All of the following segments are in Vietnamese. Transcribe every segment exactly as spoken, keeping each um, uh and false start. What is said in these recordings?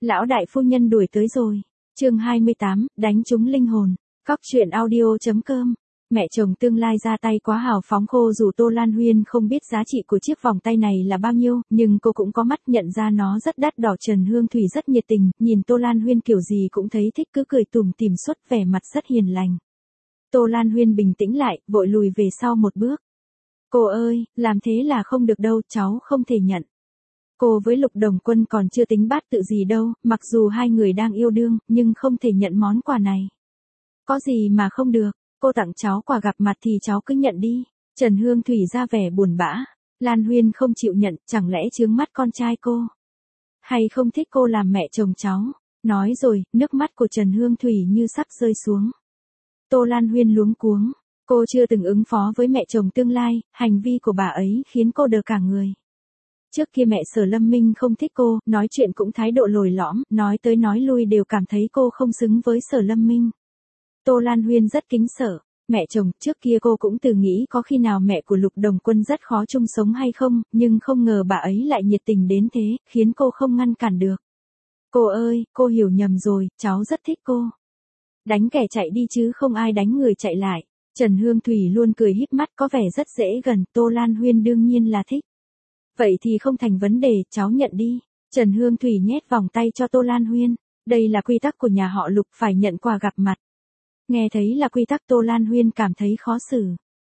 Lão đại phu nhân đuổi tới rồi. Chương hai mươi tám, đánh trúng linh hồn. Cóc truyện audio.com. Mẹ chồng tương lai ra tay quá hào phóng, cô dù Tô Lan Huyên không biết giá trị của chiếc vòng tay này là bao nhiêu, nhưng cô cũng có mắt nhận ra nó rất đắt đỏ. Trần Hương Thủy rất nhiệt tình, nhìn Tô Lan Huyên kiểu gì cũng thấy thích, cứ cười tủm tỉm suốt, vẻ mặt rất hiền lành. Tô Lan Huyên bình tĩnh lại, vội lùi về sau một bước. Cô ơi, làm thế là không được đâu, cháu không thể nhận. Cô với Lục Đồng Quân còn chưa tính bát tự gì đâu, mặc dù hai người đang yêu đương, nhưng không thể nhận món quà này. Có gì mà không được, cô tặng cháu quà gặp mặt thì cháu cứ nhận đi. Trần Hương Thủy ra vẻ buồn bã. Lan Huyên không chịu nhận, chẳng lẽ chướng mắt con trai cô? Hay không thích cô làm mẹ chồng cháu? Nói rồi, nước mắt của Trần Hương Thủy như sắp rơi xuống. Tô Lan Huyên luống cuống. Cô chưa từng ứng phó với mẹ chồng tương lai, hành vi của bà ấy khiến cô đờ cả người. Trước kia mẹ Sở Lâm Minh không thích cô, nói chuyện cũng thái độ lồi lõm, nói tới nói lui đều cảm thấy cô không xứng với Sở Lâm Minh. Tô Lan Huyên rất kính sợ. Mẹ chồng, trước kia cô cũng từng nghĩ có khi nào mẹ của Lục Đồng Quân rất khó chung sống hay không, nhưng không ngờ bà ấy lại nhiệt tình đến thế, khiến cô không ngăn cản được. Cô ơi, cô hiểu nhầm rồi, cháu rất thích cô. Đánh kẻ chạy đi chứ không ai đánh người chạy lại. Trần Hương Thủy luôn cười híp mắt, có vẻ rất dễ gần. Tô Lan Huyên đương nhiên là thích. Vậy thì không thành vấn đề, cháu nhận đi. Trần Hương Thủy nhét vòng tay cho Tô Lan Huyên. Đây là quy tắc của nhà họ Lục, phải nhận quà gặp mặt. Nghe thấy là quy tắc, Tô Lan Huyên cảm thấy khó xử.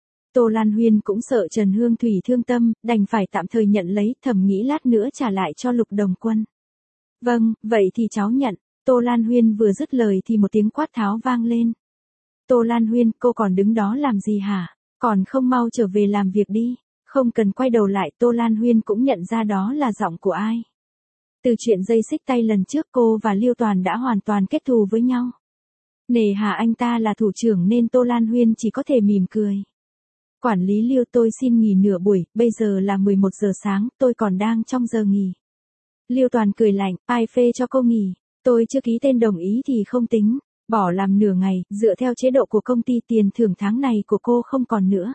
Tô Lan Huyên cũng sợ Trần Hương Thủy thương tâm, đành phải tạm thời nhận lấy, thầm nghĩ lát nữa trả lại cho Lục Đồng Quân. Vâng, vậy thì cháu nhận. Tô Lan Huyên vừa dứt lời thì một tiếng quát tháo vang lên. Tô Lan Huyên, cô còn đứng đó làm gì hả? Còn không mau trở về làm việc đi. Không cần quay đầu lại, Tô Lan Huyên cũng nhận ra đó là giọng của ai. Từ chuyện dây xích tay lần trước, cô và Liêu Toàn đã hoàn toàn kết thù với nhau. Nề hà anh ta là thủ trưởng nên Tô Lan Huyên chỉ có thể mỉm cười. Quản lý Liêu, tôi xin nghỉ nửa buổi, bây giờ là mười một giờ sáng, tôi còn đang trong giờ nghỉ. Liêu Toàn cười lạnh, ai phê cho cô nghỉ, tôi chưa ký tên đồng ý thì không tính, bỏ làm nửa ngày, dựa theo chế độ của công ty tiền thưởng tháng này của cô không còn nữa.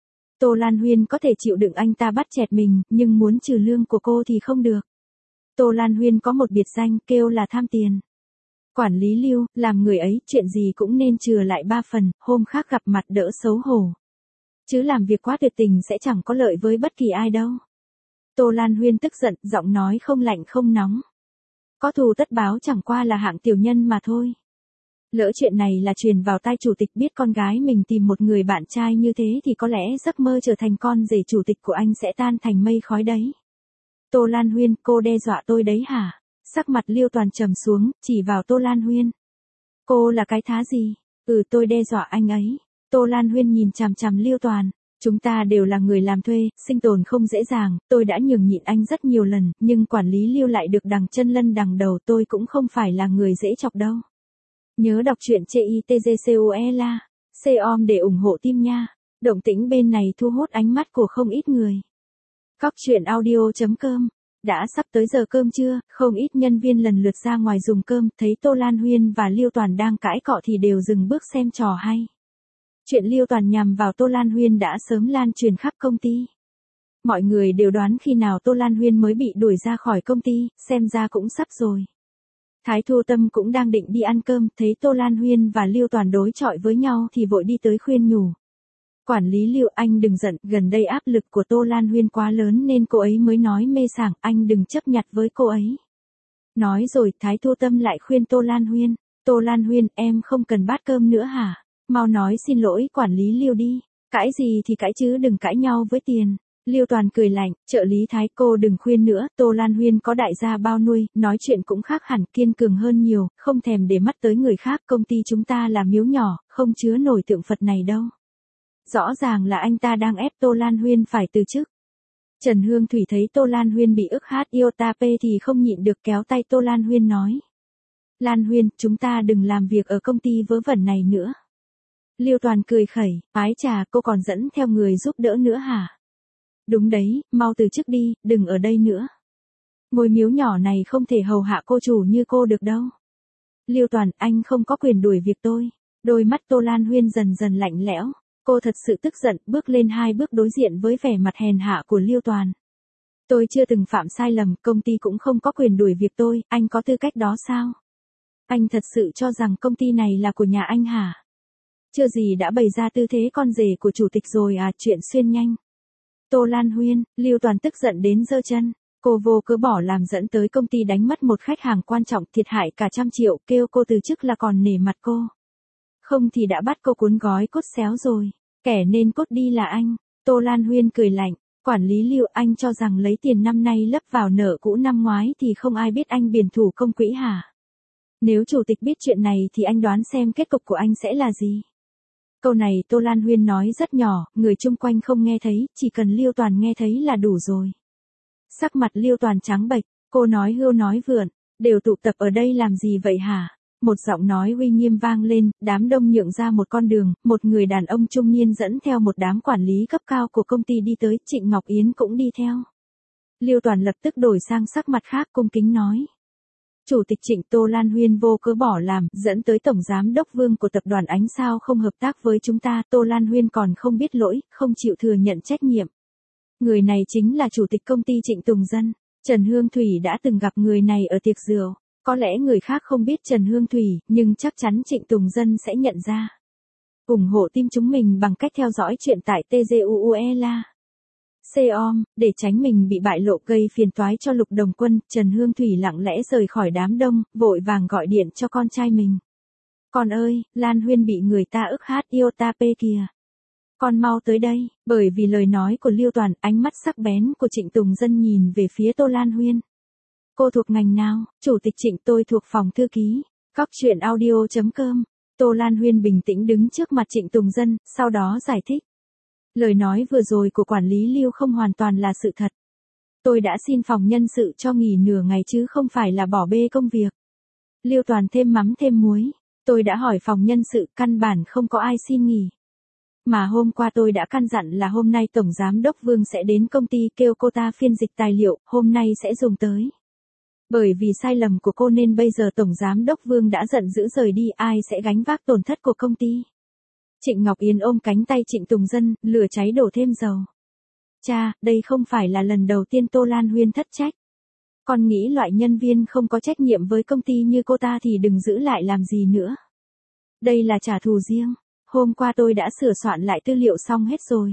Tô Lan Huyên có thể chịu đựng anh ta bắt chẹt mình, nhưng muốn trừ lương của cô thì không được. Tô Lan Huyên có một biệt danh, kêu là tham tiền. Quản lý Liêu, làm người ấy, chuyện gì cũng nên chừa lại ba phần, hôm khác gặp mặt đỡ xấu hổ. Chứ làm việc quá tuyệt tình sẽ chẳng có lợi với bất kỳ ai đâu. Tô Lan Huyên tức giận, giọng nói không lạnh không nóng. Có thù tất báo, chẳng qua là hạng tiểu nhân mà thôi. Lỡ chuyện này là truyền vào tai chủ tịch biết con gái mình tìm một người bạn trai như thế thì có lẽ giấc mơ trở thành con rể chủ tịch của anh sẽ tan thành mây khói đấy. Tô Lan Huyên, cô đe dọa tôi đấy hả? Sắc mặt Liêu Toàn trầm xuống, chỉ vào Tô Lan Huyên. Cô là cái thá gì? Ừ, tôi đe dọa anh ấy. Tô Lan Huyên nhìn chằm chằm Liêu Toàn. Chúng ta đều là người làm thuê, sinh tồn không dễ dàng, tôi đã nhường nhịn anh rất nhiều lần, nhưng quản lý Liêu lại được đằng chân lân đằng đầu, tôi cũng không phải là người dễ chọc đâu. Nhớ đọc truyện trên i tê giê xê o e la, xê o em để ủng hộ team nha. Động tĩnh bên này thu hút ánh mắt của không ít người. Cóc truyện audio.com. Đã sắp tới giờ cơm trưa, không ít nhân viên lần lượt ra ngoài dùng cơm, thấy Tô Lan Huyên và Liêu Toàn đang cãi cọ thì đều dừng bước xem trò hay. Chuyện Liêu Toàn nhằm vào Tô Lan Huyên đã sớm lan truyền khắp công ty. Mọi người đều đoán khi nào Tô Lan Huyên mới bị đuổi ra khỏi công ty, xem ra cũng sắp rồi. Thái Thu Tâm cũng đang định đi ăn cơm, thấy Tô Lan Huyên và Liêu Toàn đối chọi với nhau thì vội đi tới khuyên nhủ. Quản lý Liêu, anh đừng giận, gần đây áp lực của Tô Lan Huyên quá lớn nên cô ấy mới nói mê sảng, anh đừng chấp nhặt với cô ấy. Nói rồi, Thái Thu Tâm lại khuyên Tô Lan Huyên, Tô Lan Huyên, em không cần bát cơm nữa hả? Mau nói xin lỗi quản lý Liêu đi, cãi gì thì cãi chứ đừng cãi nhau với tiền. Liêu Toàn cười lạnh, trợ lý Thái, cô đừng khuyên nữa, Tô Lan Huyên có đại gia bao nuôi, nói chuyện cũng khác hẳn, kiên cường hơn nhiều, không thèm để mắt tới người khác, công ty chúng ta là miếu nhỏ, không chứa nổi tượng Phật này đâu. Rõ ràng là anh ta đang ép Tô Lan Huyên phải từ chức. Trần Hương Thủy thấy Tô Lan Huyên bị ức hát iota p thì không nhịn được kéo tay Tô Lan Huyên nói. Lan Huyên, chúng ta đừng làm việc ở công ty vớ vẩn này nữa. Liêu Toàn cười khẩy, ái chà, cô còn dẫn theo người giúp đỡ nữa hả? Đúng đấy, mau từ chức đi, đừng ở đây nữa. Ngôi miếu nhỏ này không thể hầu hạ cô chủ như cô được đâu. Liêu Toàn, anh không có quyền đuổi việc tôi. Đôi mắt Tô Lan Huyên dần dần lạnh lẽo. Cô thật sự tức giận, bước lên hai bước đối diện với vẻ mặt hèn hạ của Liêu Toàn. Tôi chưa từng phạm sai lầm, công ty cũng không có quyền đuổi việc tôi, anh có tư cách đó sao? Anh thật sự cho rằng công ty này là của nhà anh hả? Chưa gì đã bày ra tư thế con rể của chủ tịch rồi à, chuyện xuyên nhanh. Tô Lan Huyên, Lưu Toàn tức giận đến giơ chân. Cô vô cớ bỏ làm dẫn tới công ty đánh mất một khách hàng quan trọng, thiệt hại cả trăm triệu, kêu cô từ chức là còn nể mặt cô. Không thì đã bắt cô cuốn gói cốt xéo rồi. Kẻ nên cốt đi là anh. Tô Lan Huyên cười lạnh. Quản lý Lưu, anh cho rằng lấy tiền năm nay lấp vào nợ cũ năm ngoái thì không ai biết anh biển thủ công quỹ hả? Nếu chủ tịch biết chuyện này thì anh đoán xem kết cục của anh sẽ là gì? Câu này Tô Lan Huyên nói rất nhỏ, người chung quanh không nghe thấy, chỉ cần Lưu Toàn nghe thấy là đủ rồi. Sắc mặt Lưu Toàn trắng bệch, cô nói hưu nói vượn, đều tụ tập ở đây làm gì vậy hả? Một giọng nói uy nghiêm vang lên, đám đông nhượng ra một con đường, một người đàn ông trung niên dẫn theo một đám quản lý cấp cao của công ty đi tới, Trịnh Ngọc Yến cũng đi theo. Lưu Toàn lập tức đổi sang sắc mặt khác, cung kính nói. Chủ tịch Trịnh, Tô Lan Huyên vô cớ bỏ làm, dẫn tới tổng giám đốc Vương của tập đoàn Ánh Sao không hợp tác với chúng ta, Tô Lan Huyên còn không biết lỗi, không chịu thừa nhận trách nhiệm. Người này chính là chủ tịch công ty Trịnh Tùng Dân. Trần Hương Thủy đã từng gặp người này ở tiệc rượu. Có lẽ người khác không biết Trần Hương Thủy, nhưng chắc chắn Trịnh Tùng Dân sẽ nhận ra. Ủng hộ team chúng mình bằng cách theo dõi chuyện tại tê giê u u e la. Xeom, để tránh mình bị bại lộ gây phiền toái cho Lục Đồng Quân, Trần Hương Thủy lặng lẽ rời khỏi đám đông, vội vàng gọi điện cho con trai mình. Con ơi, Lan Huyên bị người ta ức hát yêu ta pê kìa. Con mau tới đây, bởi vì lời nói của Lưu Toàn, ánh mắt sắc bén của Trịnh Tùng Dân nhìn về phía Tô Lan Huyên. Cô thuộc ngành nào? Chủ tịch Trịnh, tôi thuộc phòng thư ký. Cóc truyện audio chấm com. Tô Lan Huyên bình tĩnh đứng trước mặt Trịnh Tùng Dân, sau đó giải thích. Lời nói vừa rồi của quản lý Lưu không hoàn toàn là sự thật. Tôi đã xin phòng nhân sự cho nghỉ nửa ngày chứ không phải là bỏ bê công việc. Lưu Toàn thêm mắm thêm muối. Tôi đã hỏi phòng nhân sự, căn bản không có ai xin nghỉ. Mà hôm qua tôi đã căn dặn là hôm nay Tổng Giám đốc Vương sẽ đến công ty kêu cô ta phiên dịch tài liệu, hôm nay sẽ dùng tới. Bởi vì sai lầm của cô nên bây giờ Tổng Giám đốc Vương đã giận dữ rời đi, ai sẽ gánh vác tổn thất của công ty. Trịnh Ngọc Yến ôm cánh tay Trịnh Tùng Dân, lửa cháy đổ thêm dầu. Cha, đây không phải là lần đầu tiên Tô Lan Huyên thất trách. Con nghĩ loại nhân viên không có trách nhiệm với công ty như cô ta thì đừng giữ lại làm gì nữa. Đây là trả thù riêng. Hôm qua tôi đã sửa soạn lại tư liệu xong hết rồi.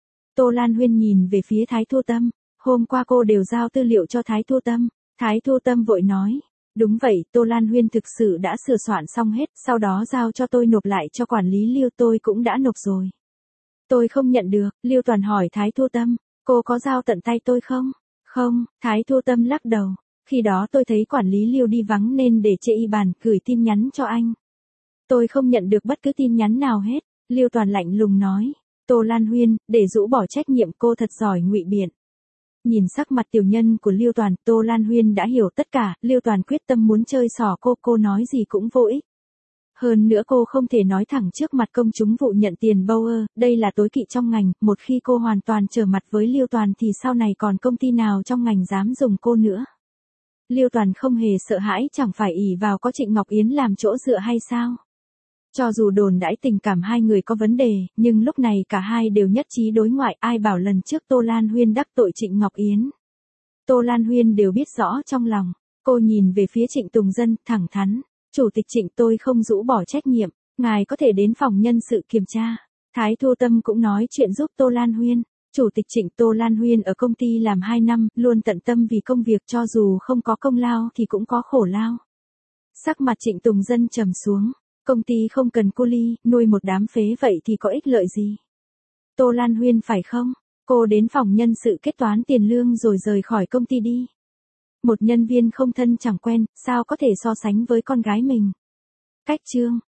Tô Lan Huyên nhìn về phía Thái Thu Tâm. Hôm qua cô đều giao tư liệu cho Thái Thu Tâm. Thái Thu Tâm vội nói. Đúng vậy, Tô Lan Huyên thực sự đã sửa soạn xong hết, sau đó giao cho tôi nộp lại cho quản lý Lưu, tôi cũng đã nộp rồi. Tôi không nhận được, Lưu Toàn hỏi Thái Thu Tâm, cô có giao tận tay tôi không? Không, Thái Thu Tâm lắc đầu. Khi đó tôi thấy quản lý Lưu đi vắng nên để chê y bàn, gửi tin nhắn cho anh. Tôi không nhận được bất cứ tin nhắn nào hết, Lưu Toàn lạnh lùng nói. Tô Lan Huyên, để rũ bỏ trách nhiệm, cô thật giỏi ngụy biện. Nhìn sắc mặt tiểu nhân của Lưu Toàn, Tô Lan Huyên đã hiểu tất cả, Lưu Toàn quyết tâm muốn chơi xỏ cô, cô nói gì cũng vô ích. Hơn nữa cô không thể nói thẳng trước mặt công chúng vụ nhận tiền Bauer, đây là tối kỵ trong ngành, một khi cô hoàn toàn trở mặt với Lưu Toàn thì sau này còn công ty nào trong ngành dám dùng cô nữa. Lưu Toàn không hề sợ hãi, chẳng phải ỷ vào có Trịnh Ngọc Yến làm chỗ dựa hay sao? Cho dù đồn đãi tình cảm hai người có vấn đề, nhưng lúc này cả hai đều nhất trí đối ngoại, ai bảo lần trước Tô Lan Huyên đắc tội Trịnh Ngọc Yến. Tô Lan Huyên đều biết rõ trong lòng, cô nhìn về phía Trịnh Tùng Dân, thẳng thắn, Chủ tịch Trịnh, tôi không rũ bỏ trách nhiệm, ngài có thể đến phòng nhân sự kiểm tra. Thái Thu Tâm cũng nói chuyện giúp Tô Lan Huyên. Chủ tịch Trịnh, Tô Lan Huyên ở công ty làm hai năm, luôn tận tâm vì công việc, cho dù không có công lao thì cũng có khổ lao. Sắc mặt Trịnh Tùng Dân trầm xuống. Công ty không cần cu ly, nuôi một đám phế vậy thì có ích lợi gì? Tô Lan Huyên phải không? Cô đến phòng nhân sự kết toán tiền lương rồi rời khỏi công ty đi. Một nhân viên không thân chẳng quen, sao có thể so sánh với con gái mình? Cách chương.